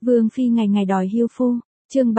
Vương phi ngày ngày đòi hiêu phu, chương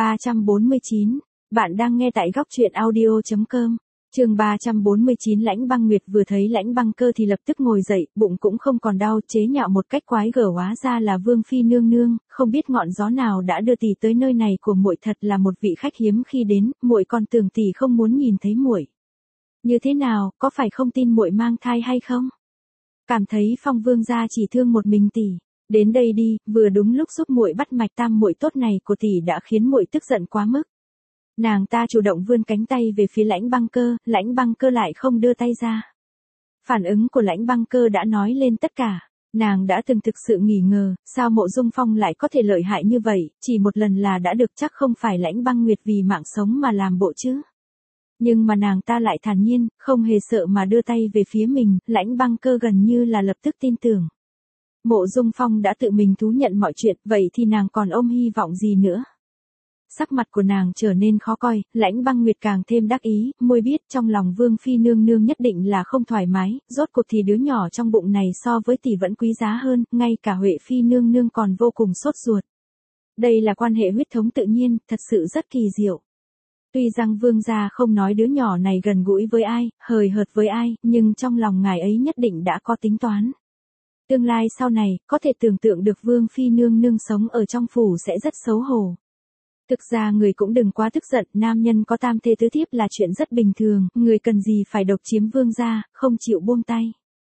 349, bạn đang nghe tại góc truyện audio.com. Chương 349 Lãnh Băng Nguyệt vừa thấy Lãnh Băng Cơ thì lập tức ngồi dậy, bụng cũng không còn đau, chế nhạo một cách quái gở, hóa ra là Vương phi nương nương, không biết ngọn gió nào đã đưa tỷ tới nơi này của muội, thật là một vị khách hiếm khi đến, muội còn tưởng tỷ không muốn nhìn thấy muội. Như thế nào, có phải không tin muội mang thai hay không? Cảm thấy Phong vương gia chỉ thương một mình tỷ. Đến đây đi, vừa đúng lúc giúp muội bắt mạch tam muội tốt này của tỷ đã khiến muội tức giận quá mức. Nàng ta chủ động vươn cánh tay về phía Lãnh Băng Cơ lại không đưa tay ra. Phản ứng của Lãnh Băng Cơ đã nói lên tất cả. Nàng đã từng thực sự nghi ngờ, sao Mộ Dung Phong lại có thể lợi hại như vậy, chỉ một lần là đã được, chắc không phải Lãnh Băng Nguyệt vì mạng sống mà làm bộ chứ. Nhưng mà nàng ta lại thản nhiên, không hề sợ mà đưa tay về phía mình, Lãnh Băng Cơ gần như là lập tức tin tưởng. Mộ Dung Phong đã tự mình thú nhận mọi chuyện, vậy thì nàng còn ôm hy vọng gì nữa? Sắc mặt của nàng trở nên khó coi, Lãnh Băng Nguyệt càng thêm đắc ý, môi biết trong lòng Vương phi nương nương nhất định là không thoải mái, rốt cuộc thì đứa nhỏ trong bụng này so với tỷ vẫn quý giá hơn, ngay cả Huệ phi nương nương còn vô cùng sốt ruột. Đây là quan hệ huyết thống tự nhiên, thật sự rất kỳ diệu. Tuy rằng Vương gia không nói đứa nhỏ này gần gũi với ai, hời hợt với ai, nhưng trong lòng ngài ấy nhất định đã có tính toán. Tương lai sau này, có thể tưởng tượng được Vương phi nương nương sống ở trong phủ sẽ rất xấu hổ. Thực ra người cũng đừng quá tức giận, nam nhân có tam thê tứ thiếp là chuyện rất bình thường, người cần gì phải độc chiếm vương gia, không chịu buông tay.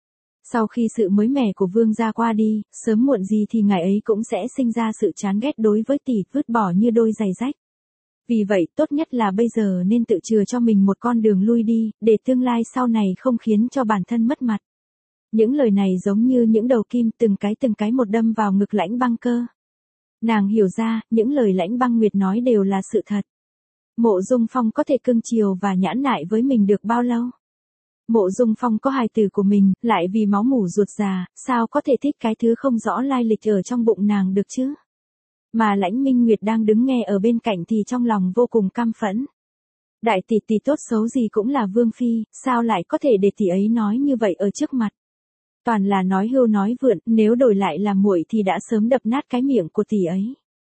Sau khi sự mới mẻ của vương gia qua đi, sớm muộn gì thì ngài ấy cũng sẽ sinh ra sự chán ghét đối với tỷ, vứt bỏ như đôi giày rách. Vì vậy, tốt nhất là bây giờ nên tự chừa cho mình một con đường lui đi, để tương lai sau này không khiến cho bản thân mất mặt. Những lời này giống như những đầu kim từng cái một đâm vào ngực Lãnh Băng Cơ. Nàng hiểu ra, những lời Lãnh Băng Nguyệt nói đều là sự thật. Mộ Dung Phong có thể cưng chiều và nhãn nại với mình được bao lâu? Mộ Dung Phong có hài tử của mình, lại vì máu mủ ruột già, sao có thể thích cái thứ không rõ lai lịch ở trong bụng nàng được chứ? Mà Lãnh Minh Nguyệt đang đứng nghe ở bên cạnh thì trong lòng vô cùng căm phẫn. Đại tỷ tỷ tốt xấu gì cũng là vương phi, sao lại có thể để tỷ ấy nói như vậy ở trước mặt? Toàn là nói hưu nói vượn, nếu đổi lại là muội thì đã sớm đập nát cái miệng của tỷ ấy.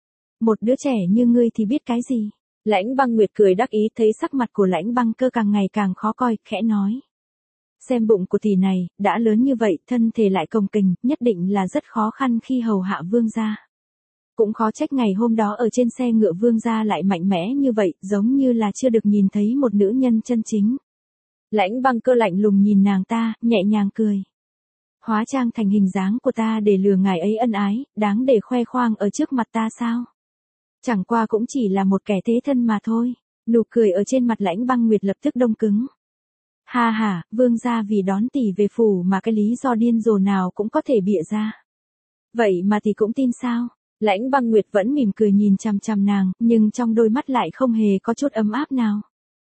Một đứa trẻ như ngươi thì biết cái gì? Lãnh Băng Nguyệt cười đắc ý, thấy sắc mặt của Lãnh Băng Cơ càng ngày càng khó coi, khẽ nói. Xem bụng của tỷ này, đã lớn như vậy, thân thể lại cồng kềnh, nhất định là rất khó khăn khi hầu hạ vương gia. Cũng khó trách ngày hôm đó ở trên xe ngựa vương gia lại mạnh mẽ như vậy, giống như là chưa được nhìn thấy một nữ nhân chân chính. Lãnh Băng Cơ lạnh lùng nhìn nàng ta, nhẹ nhàng cười. Hóa trang thành hình dáng của ta để lừa ngài ấy ân ái, đáng để khoe khoang ở trước mặt ta sao? Chẳng qua cũng chỉ là một kẻ thế thân mà thôi. Nụ cười ở trên mặt Lãnh Băng Nguyệt lập tức đông cứng. Ha ha, vương gia vì đón tỷ về phủ mà cái lý do điên rồ nào cũng có thể bịa ra. Vậy mà tỷ cũng tin sao? Lãnh Băng Nguyệt vẫn mỉm cười nhìn chằm chằm nàng, nhưng trong đôi mắt lại không hề có chút ấm áp nào.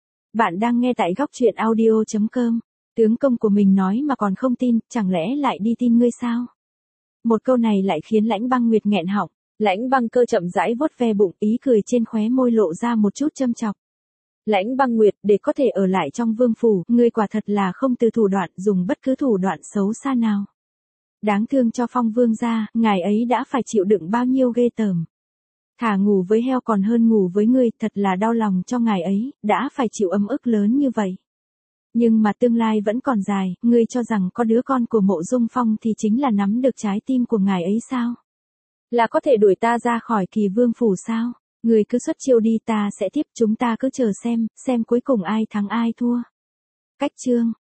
Bạn đang nghe tại góc truyện audio.com. Tướng công của mình nói mà còn không tin, chẳng lẽ lại đi tin ngươi sao? Một câu này lại khiến Lãnh Băng Nguyệt nghẹn họng. Lãnh Băng Cơ chậm rãi vuốt ve bụng, ý cười trên khóe môi lộ ra một chút châm chọc. Lãnh Băng Nguyệt, để có thể ở lại trong vương phủ, ngươi quả thật là không từ thủ đoạn, dùng bất cứ thủ đoạn xấu xa nào. Đáng thương cho Phong vương gia, ngài ấy đã phải chịu đựng bao nhiêu ghê tởm. Thà ngủ với heo còn hơn ngủ với ngươi, thật là đau lòng cho ngài ấy, đã phải chịu ấm ức lớn như vậy. Nhưng mà tương lai vẫn còn dài, ngươi cho rằng có đứa con của Mộ Dung Phong thì chính là nắm được trái tim của ngài ấy sao? Là có thể đuổi ta ra khỏi Kỳ Vương phủ sao? Ngươi cứ xuất chiêu đi, ta sẽ tiếp, chúng ta cứ chờ xem cuối cùng ai thắng ai thua. Cách chương